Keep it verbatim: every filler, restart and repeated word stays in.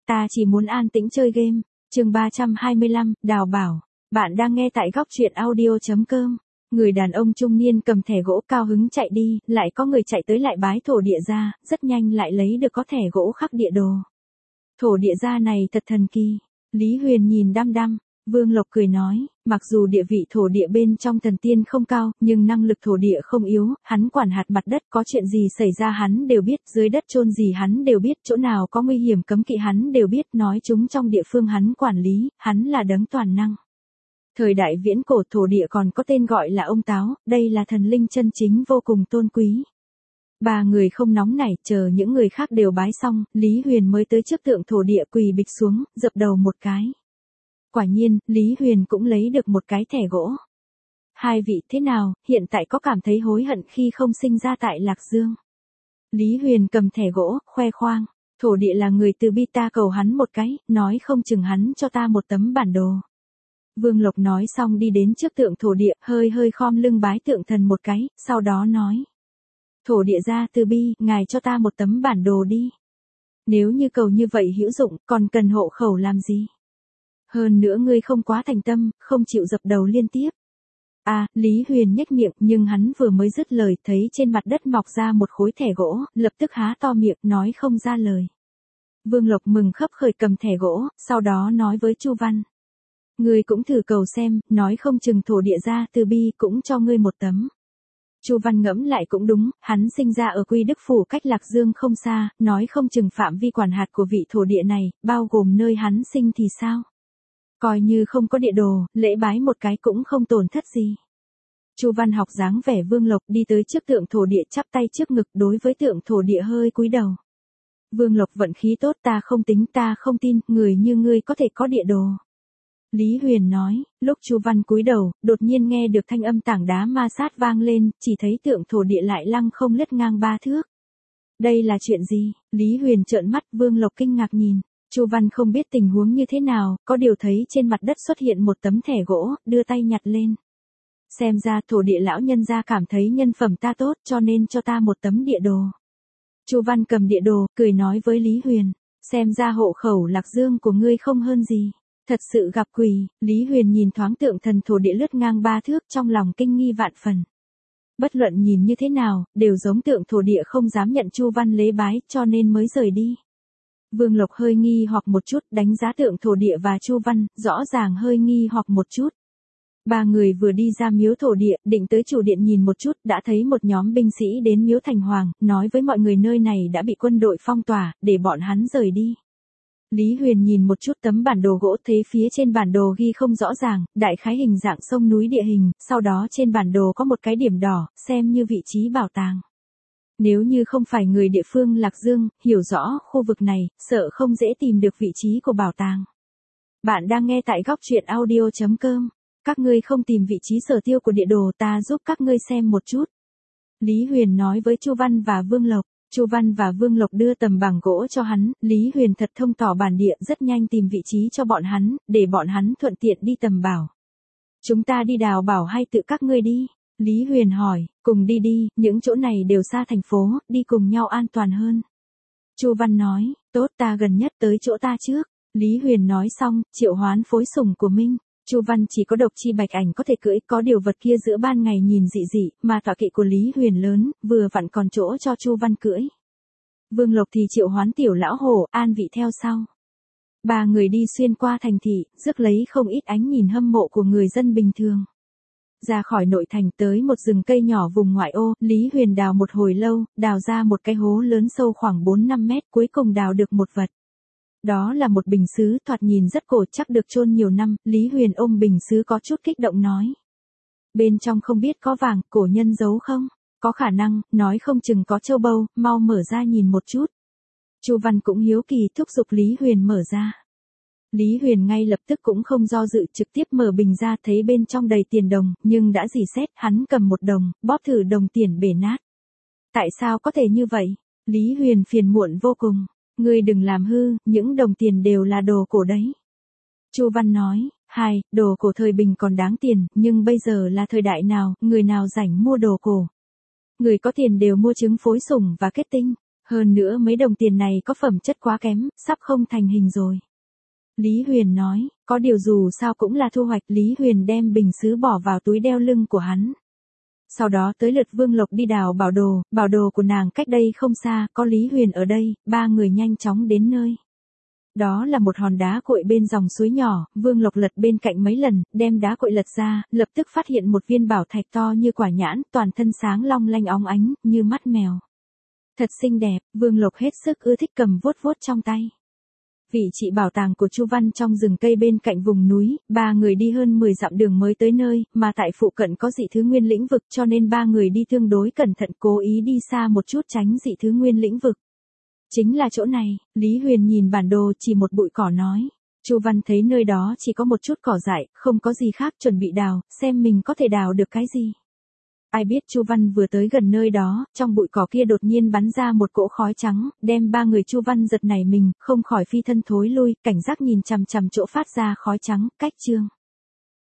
ta chỉ muốn an tĩnh chơi game. Chương ba trăm hai mươi lăm, Đào Bảo. Bạn đang nghe tại góc truyện audio chấm com. Người đàn ông trung niên cầm thẻ gỗ cao hứng chạy đi, lại có người chạy tới lại bái thổ địa gia, rất nhanh lại lấy được có thẻ gỗ khắc địa đồ. Thổ địa gia này thật thần kỳ. Lý Huyền nhìn đăm đăm. Vương Lộc cười nói, mặc dù địa vị thổ địa bên trong thần tiên không cao, nhưng năng lực thổ địa không yếu, hắn quản hạt mặt đất, có chuyện gì xảy ra hắn đều biết, dưới đất chôn gì hắn đều biết, chỗ nào có nguy hiểm cấm kỵ hắn đều biết, nói chúng trong địa phương hắn quản lý, hắn là đấng toàn năng. Thời đại viễn cổ thổ địa còn có tên gọi là ông Táo, đây là thần linh chân chính vô cùng tôn quý. Ba người không nóng nảy, chờ những người khác đều bái xong, Lý Huyền mới tới trước tượng thổ địa quỳ bịch xuống, dập đầu một cái. Quả nhiên, Lý Huyền cũng lấy được một cái thẻ gỗ. Hai vị thế nào, hiện tại có cảm thấy hối hận khi không sinh ra tại Lạc Dương? Lý Huyền cầm thẻ gỗ, khoe khoang. Thổ địa là người từ bi, ta cầu hắn một cái, nói không chừng hắn cho ta một tấm bản đồ. Vương Lộc nói xong đi đến trước tượng thổ địa, hơi hơi khom lưng bái tượng thần một cái, sau đó nói. Thổ địa gia từ bi, ngài cho ta một tấm bản đồ đi. Nếu như cầu như vậy hữu dụng, còn cần hộ khẩu làm gì? Hơn nữa ngươi không quá thành tâm, không chịu dập đầu liên tiếp. À, Lý Huyền nhếch miệng, nhưng hắn vừa mới dứt lời, thấy trên mặt đất mọc ra một khối thẻ gỗ, lập tức há to miệng, nói không ra lời. Vương Lộc mừng khấp khởi cầm thẻ gỗ, sau đó nói với Chu Văn. Ngươi cũng thử cầu xem, nói không chừng thổ địa gia từ bi cũng cho ngươi một tấm. Chu Văn ngẫm lại cũng đúng, hắn sinh ra ở Quy Đức Phủ cách Lạc Dương không xa, nói không chừng phạm vi quản hạt của vị thổ địa này, bao gồm nơi hắn sinh thì sao? Coi như không có địa đồ, lễ bái một cái cũng không tổn thất gì. Chu Văn học dáng vẻ Vương Lộc đi tới trước tượng thổ địa chắp tay trước ngực đối với tượng thổ địa hơi cúi đầu. Vương Lộc vận khí tốt, ta không tính, ta không tin, người như ngươi có thể có địa đồ. Lý Huyền nói, lúc Chu Văn cúi đầu, đột nhiên nghe được thanh âm tảng đá ma sát vang lên, chỉ thấy tượng thổ địa lại lăng không lướt ngang ba thước. Đây là chuyện gì? Lý Huyền trợn mắt, Vương Lộc kinh ngạc nhìn. Chu Văn không biết tình huống như thế nào, có điều thấy trên mặt đất xuất hiện một tấm thẻ gỗ, đưa tay nhặt lên. Xem ra thổ địa lão nhân gia cảm thấy nhân phẩm ta tốt cho nên cho ta một tấm địa đồ. Chu Văn cầm địa đồ, cười nói với Lý Huyền, xem ra hộ khẩu Lạc Dương của ngươi không hơn gì. Thật sự gặp quỷ. Lý Huyền nhìn thoáng tượng thần thổ địa lướt ngang ba thước, trong lòng kinh nghi vạn phần. Bất luận nhìn như thế nào, đều giống tượng thổ địa không dám nhận Chu Văn lễ bái, cho nên mới rời đi. Vương Lộc hơi nghi hoặc một chút, đánh giá tượng thổ địa và Chu Văn, rõ ràng hơi nghi hoặc một chút. Ba người vừa đi ra miếu thổ địa, định tới chủ điện nhìn một chút, đã thấy một nhóm binh sĩ đến miếu Thành Hoàng, nói với mọi người nơi này đã bị quân đội phong tỏa, để bọn hắn rời đi. Lý Huyền nhìn một chút tấm bản đồ gỗ, thấy phía trên bản đồ ghi không rõ ràng, đại khái hình dạng sông núi địa hình, sau đó trên bản đồ có một cái điểm đỏ, xem như vị trí bảo tàng. Nếu như không phải người địa phương Lạc Dương, hiểu rõ khu vực này, sợ không dễ tìm được vị trí của bảo tàng. Bạn đang nghe tại góc truyện audio chấm com. Các ngươi không tìm vị trí sở tiêu của địa đồ, ta giúp các ngươi xem một chút. Lý Huyền nói với Chu Văn và Vương Lộc. Chu Văn và Vương Lộc đưa tầm bảng gỗ cho hắn, Lý Huyền thật thông tỏ bản địa, rất nhanh tìm vị trí cho bọn hắn, để bọn hắn thuận tiện đi tầm bảo. Chúng ta đi Đào Bảo hay tự các ngươi đi? Lý Huyền hỏi, cùng đi đi, những chỗ này đều xa thành phố, đi cùng nhau an toàn hơn. Chu Văn nói, tốt, ta gần nhất tới chỗ ta trước. Lý Huyền nói xong, triệu hoán phối sủng của Minh. Chu Văn chỉ có độc chi bạch ảnh có thể cưỡi, có điều vật kia giữa ban ngày nhìn dị dị, mà tọa kỵ của Lý Huyền lớn, vừa vặn còn chỗ cho Chu Văn cưỡi. Vương Lộc thì triệu hoán tiểu lão hổ, an vị theo sau. Ba người đi xuyên qua thành thị, rước lấy không ít ánh nhìn hâm mộ của người dân bình thường. Ra khỏi nội thành tới một rừng cây nhỏ vùng ngoại ô, Lý Huyền đào một hồi lâu, đào ra một cái hố lớn sâu khoảng bốn năm mét, cuối cùng đào được một vật. Đó là một bình sứ, thoạt nhìn rất cổ, chắc được chôn nhiều năm. Lý Huyền ôm bình sứ có chút kích động nói. Bên trong không biết có vàng, cổ nhân giấu không? Có khả năng, nói không chừng có châu báu, mau mở ra nhìn một chút. Chu Văn cũng hiếu kỳ thúc giục Lý Huyền mở ra. Lý Huyền ngay lập tức cũng không do dự, trực tiếp mở bình ra, thấy bên trong đầy tiền đồng, nhưng đã rỉ sét, hắn cầm một đồng, bóp thử đồng tiền bể nát. Tại sao có thể như vậy? Lý Huyền phiền muộn vô cùng. Ngươi đừng làm hư, những đồng tiền đều là đồ cổ đấy. Chu Văn nói, hai, đồ cổ thời Bình còn đáng tiền, nhưng bây giờ là thời đại nào, người nào rảnh mua đồ cổ. Người có tiền đều mua trứng phối sủng và kết tinh. Hơn nữa mấy đồng tiền này có phẩm chất quá kém, sắp không thành hình rồi. Lý Huyền nói, có điều dù sao cũng là thu hoạch. Lý Huyền đem bình sứ bỏ vào túi đeo lưng của hắn. Sau đó tới lượt Vương Lộc đi đào bảo đồ, bảo đồ của nàng cách đây không xa, có Lý Huyền ở đây, ba người nhanh chóng đến nơi. Đó là một hòn đá cuội bên dòng suối nhỏ, Vương Lộc lật bên cạnh mấy lần, đem đá cuội lật ra, lập tức phát hiện một viên bảo thạch to như quả nhãn, toàn thân sáng long lanh óng ánh, như mắt mèo. Thật xinh đẹp, Vương Lộc hết sức ưa thích cầm vuốt vuốt trong tay. Vị trí bảo tàng của Chu Văn trong rừng cây bên cạnh vùng núi, ba người đi hơn mười dặm đường mới tới nơi, mà tại phụ cận có dị thứ nguyên lĩnh vực cho nên ba người đi tương đối cẩn thận, cố ý đi xa một chút tránh dị thứ nguyên lĩnh vực. Chính là chỗ này, Lý Huyền nhìn bản đồ chỉ một bụi cỏ nói. Chu Văn thấy nơi đó chỉ có một chút cỏ dại, không có gì khác, chuẩn bị đào, xem mình có thể đào được cái gì. Ai biết Chu Văn vừa tới gần nơi đó, trong bụi cỏ kia đột nhiên bắn ra một cỗ khói trắng, đem ba người Chu Văn giật nảy mình, không khỏi phi thân thối lui, cảnh giác nhìn chằm chằm chỗ phát ra khói trắng, cách chương.